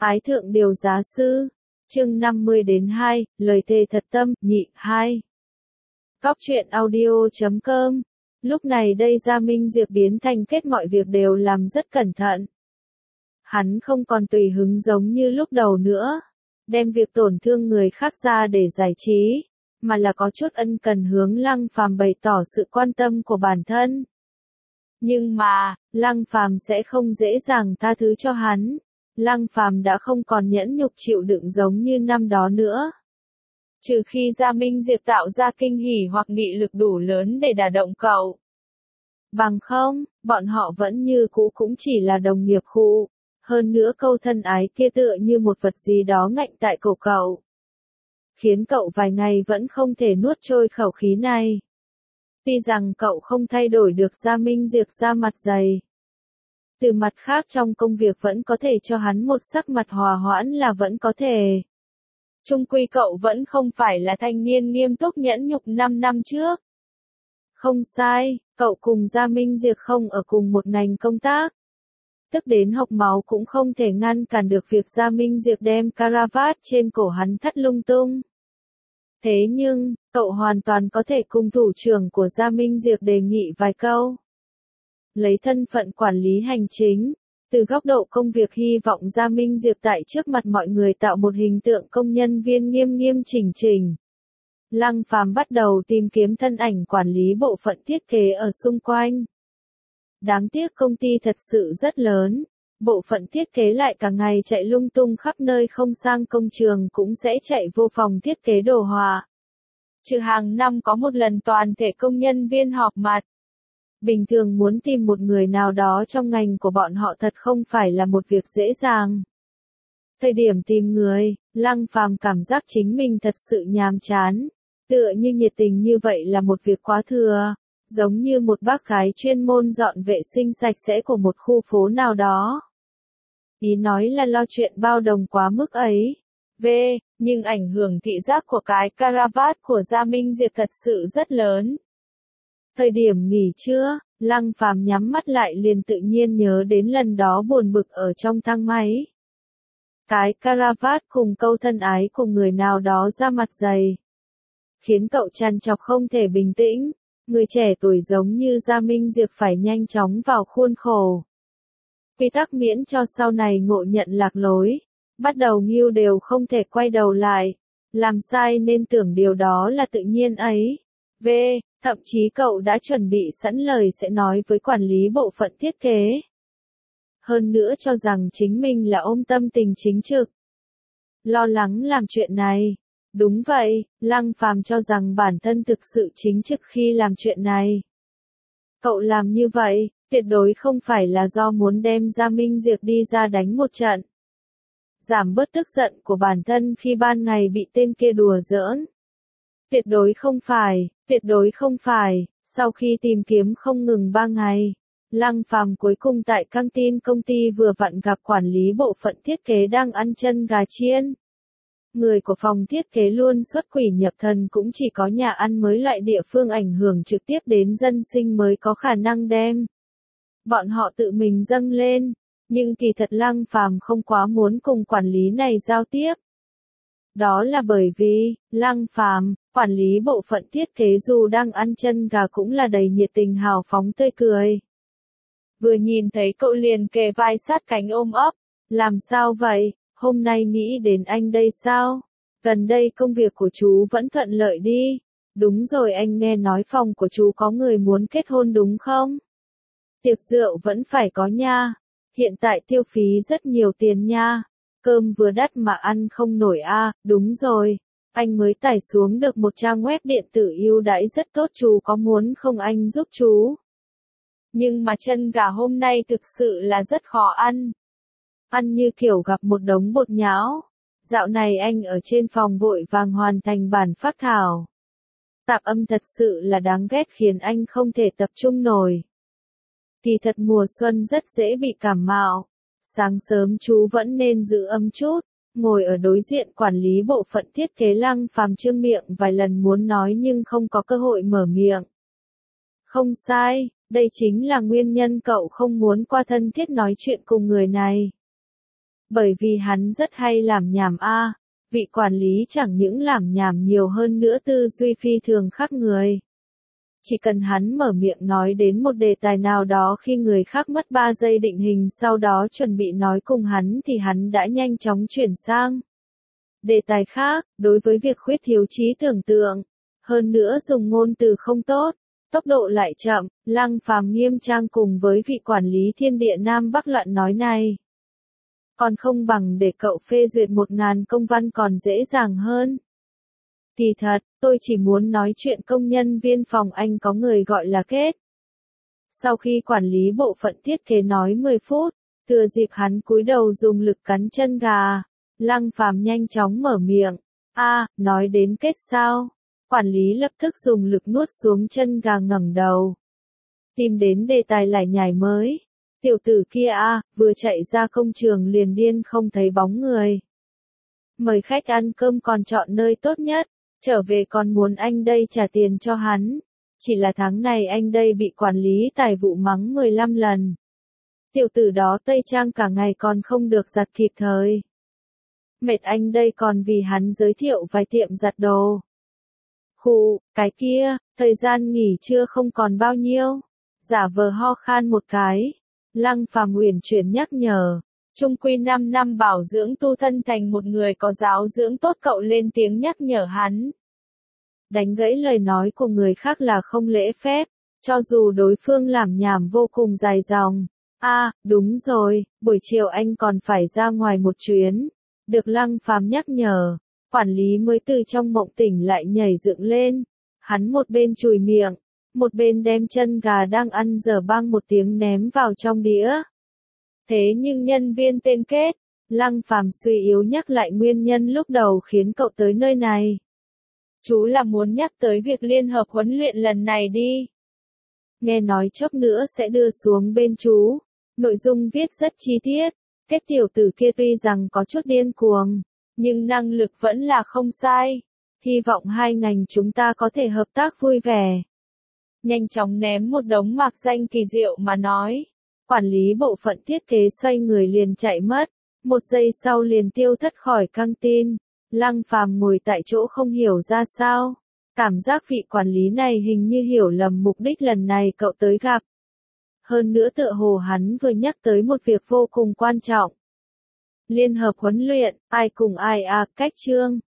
Ái thượng điều giá sư. Chương 50-2, lời thề thật tâm, nhị, 2. Góc truyện audio.com. Lúc này đây Gia Minh Diệp biến thành kết mọi việc đều làm rất cẩn thận. Hắn không còn tùy hứng giống như lúc đầu nữa, đem việc tổn thương người khác ra để giải trí, mà là có chút ân cần hướng Lăng Phàm bày tỏ sự quan tâm của bản thân. Nhưng mà, Lăng Phàm sẽ không dễ dàng tha thứ cho hắn. Lăng Phàm đã không còn nhẫn nhục chịu đựng giống như năm đó nữa. Trừ khi Gia Minh Diệp tạo ra kinh hỉ hoặc nghị lực đủ lớn để đả động cậu. Bằng không, bọn họ vẫn như cũ cũng chỉ là đồng nghiệp khu. Hơn nữa câu thân ái kia tựa như một vật gì đó ngạnh tại cổ cậu. Khiến cậu vài ngày vẫn không thể nuốt trôi khẩu khí này. Tuy rằng cậu không thay đổi được Gia Minh Diệp ra mặt dày. Từ mặt khác trong công việc vẫn có thể cho hắn một sắc mặt hòa hoãn là vẫn có thể. Chung quy cậu vẫn không phải là thanh niên nghiêm túc nhẫn nhục 5 năm trước. Không sai, cậu cùng Gia Minh Diệp không ở cùng một ngành công tác. Tức đến hộc máu cũng không thể ngăn cản được việc Gia Minh Diệp đem caravat trên cổ hắn thắt lung tung. Thế nhưng, cậu hoàn toàn có thể cùng thủ trưởng của Gia Minh Diệp đề nghị vài câu. Lấy thân phận quản lý hành chính, từ góc độ công việc hy vọng Gia Minh Diệp tại trước mặt mọi người tạo một hình tượng công nhân viên nghiêm nghiêm chỉnh chỉnh. Lăng Phàm bắt đầu tìm kiếm thân ảnh quản lý bộ phận thiết kế ở xung quanh. Đáng tiếc công ty thật sự rất lớn, bộ phận thiết kế lại cả ngày chạy lung tung khắp nơi, không sang công trường cũng sẽ chạy vô phòng thiết kế đồ họa. Trừ hàng năm có một lần toàn thể công nhân viên họp mặt. Bình thường muốn tìm một người nào đó trong ngành của bọn họ thật không phải là một việc dễ dàng. Thời điểm tìm người, Lăng Phàm cảm giác chính mình thật sự nhàm chán. Tựa như nhiệt tình như vậy là một việc quá thừa, giống như một bác gái chuyên môn dọn vệ sinh sạch sẽ của một khu phố nào đó. Ý nói là lo chuyện bao đồng quá mức ấy. Nhưng ảnh hưởng thị giác của cái caravat của Gia Minh Diệp thật sự rất lớn. Thời điểm nghỉ trưa, Lăng Phàm nhắm mắt lại liền tự nhiên nhớ đến lần đó buồn bực ở trong thang máy. Cái caravat cùng câu thân ái cùng người nào đó ra mặt dày. Khiến cậu trằn trọc không thể bình tĩnh, người trẻ tuổi giống như Gia Minh Diệp phải nhanh chóng vào khuôn khổ. Quy tắc miễn cho sau này ngộ nhận lạc lối, bắt đầu nghiêu đều không thể quay đầu lại, làm sai nên tưởng điều đó là tự nhiên ấy. Thậm chí cậu đã chuẩn bị sẵn lời sẽ nói với quản lý bộ phận thiết kế. Hơn nữa cho rằng chính mình là ôm tâm tình chính trực. Lo lắng làm chuyện này. Đúng vậy, Lăng Phàm cho rằng bản thân thực sự chính trực khi làm chuyện này. Cậu làm như vậy, tuyệt đối không phải là do muốn đem Gia Minh Diệp đi ra đánh một trận. Giảm bớt tức giận của bản thân khi ban ngày bị tên kia đùa giỡn. Tuyệt đối không phải, sau khi tìm kiếm không ngừng 3 ngày, Lăng Phàm cuối cùng tại căng tin công ty vừa vặn gặp quản lý bộ phận thiết kế đang ăn chân gà chiên. Người của phòng thiết kế luôn xuất quỷ nhập thần, cũng chỉ có nhà ăn mới loại địa phương ảnh hưởng trực tiếp đến dân sinh mới có khả năng đem bọn họ tự mình dâng lên, nhưng kỳ thật Lăng Phàm không quá muốn cùng quản lý này giao tiếp. Đó là bởi vì, Lăng Phàm, quản lý bộ phận thiết kế dù đang ăn chân gà cũng là đầy nhiệt tình hào phóng tươi cười. Vừa nhìn thấy cậu liền kề vai sát cánh ôm ấp, làm sao vậy, hôm nay nghĩ đến anh đây sao? Gần đây công việc của chú vẫn thuận lợi đi. Đúng rồi, anh nghe nói phòng của chú có người muốn kết hôn đúng không? Tiệc rượu vẫn phải có nha. Hiện tại tiêu phí rất nhiều tiền nha. Cơm vừa đắt mà ăn không nổi a. Đúng rồi, anh mới tải xuống được một trang web điện tử ưu đãi rất tốt, chú có muốn không anh giúp chú? Nhưng mà chân gà hôm nay thực sự là rất khó ăn. Ăn như kiểu gặp một đống bột nhão. Dạo này anh ở trên phòng vội vàng hoàn thành bản phác thảo. Tạp âm thật sự là đáng ghét, khiến anh không thể tập trung nổi. Kỳ thật mùa xuân rất dễ bị cảm mạo. Sáng sớm chú vẫn nên giữ ấm chút. Ngồi ở đối diện quản lý bộ phận thiết kế, Lăng Phàm trương miệng vài lần muốn nói nhưng không có cơ hội mở miệng. Không sai, đây chính là nguyên nhân cậu không muốn qua thân thiết nói chuyện cùng người này. Bởi vì hắn rất hay làm nhảm a. Vị quản lý chẳng những làm nhảm nhiều hơn nữa tư duy phi thường khác người. Chỉ cần hắn mở miệng nói đến một đề tài nào đó khi người khác mất 3 giây định hình sau đó chuẩn bị nói cùng hắn thì hắn đã nhanh chóng chuyển sang đề tài khác, đối với việc khuyết thiếu trí tưởng tượng. Hơn nữa dùng ngôn từ không tốt, tốc độ lại chậm, Lăng Phàm nghiêm trang cùng với vị quản lý thiên địa Nam Bắc loạn nói này. Còn không bằng để cậu phê duyệt 1000 công văn còn dễ dàng hơn. Kỳ thật, tôi chỉ muốn nói chuyện công nhân viên phòng anh có người gọi là Kết. Sau khi quản lý bộ phận thiết kế nói 10 phút, thừa dịp hắn cúi đầu dùng lực cắn chân gà, Lăng Phàm nhanh chóng mở miệng. Nói đến Kết sao? Quản lý lập tức dùng lực nuốt xuống chân gà ngẩng đầu. Tìm đến đề tài lải nhải mới. Tiểu tử kia vừa chạy ra công trường liền điên không thấy bóng người. Mời khách ăn cơm còn chọn nơi tốt nhất, trở về còn muốn anh đây trả tiền cho hắn. Chỉ là tháng này anh đây bị quản lý tài vụ mắng 15 lần. Tiểu tử đó tây trang cả ngày còn không được giặt kịp thời. Mệt anh đây còn vì hắn giới thiệu vài tiệm giặt đồ. Cái kia, thời gian nghỉ trưa không còn bao nhiêu. Giả vờ ho khan một cái. Lăng Phàm uyển chuyển nhắc nhở. Chung quy 5 năm bảo dưỡng tu thân thành một người có giáo dưỡng tốt, cậu lên tiếng nhắc nhở hắn. Đánh gãy lời nói của người khác là không lễ phép, cho dù đối phương làm nhảm vô cùng dài dòng. Đúng rồi, buổi chiều anh còn phải ra ngoài một chuyến. Được Lăng Phàm nhắc nhở, quản lý mới từ trong mộng tỉnh lại nhảy dựng lên. Hắn một bên chùi miệng, một bên đem chân gà đang ăn dở bang một tiếng ném vào trong đĩa. Thế nhưng nhân viên tên Kết, Lăng Phàm suy yếu nhắc lại nguyên nhân lúc đầu khiến cậu tới nơi này. Chú là muốn nhắc tới việc liên hợp huấn luyện lần này đi. Nghe nói chốc nữa sẽ đưa xuống bên chú. Nội dung viết rất chi tiết. Kết tiểu tử kia tuy rằng có chút điên cuồng, nhưng năng lực vẫn là không sai. Hy vọng hai ngành chúng ta có thể hợp tác vui vẻ. Nhanh chóng ném một đống mạc danh kỳ diệu mà nói. Quản lý bộ phận thiết kế xoay người liền chạy mất. Một giây sau liền tiêu thất khỏi căng tin. Lăng Phàm ngồi tại chỗ không hiểu ra sao. Cảm giác vị quản lý này hình như hiểu lầm mục đích lần này cậu tới gặp. Hơn nữa tựa hồ hắn vừa nhắc tới một việc vô cùng quan trọng. Liên hợp huấn luyện, ai cùng ai cách chương.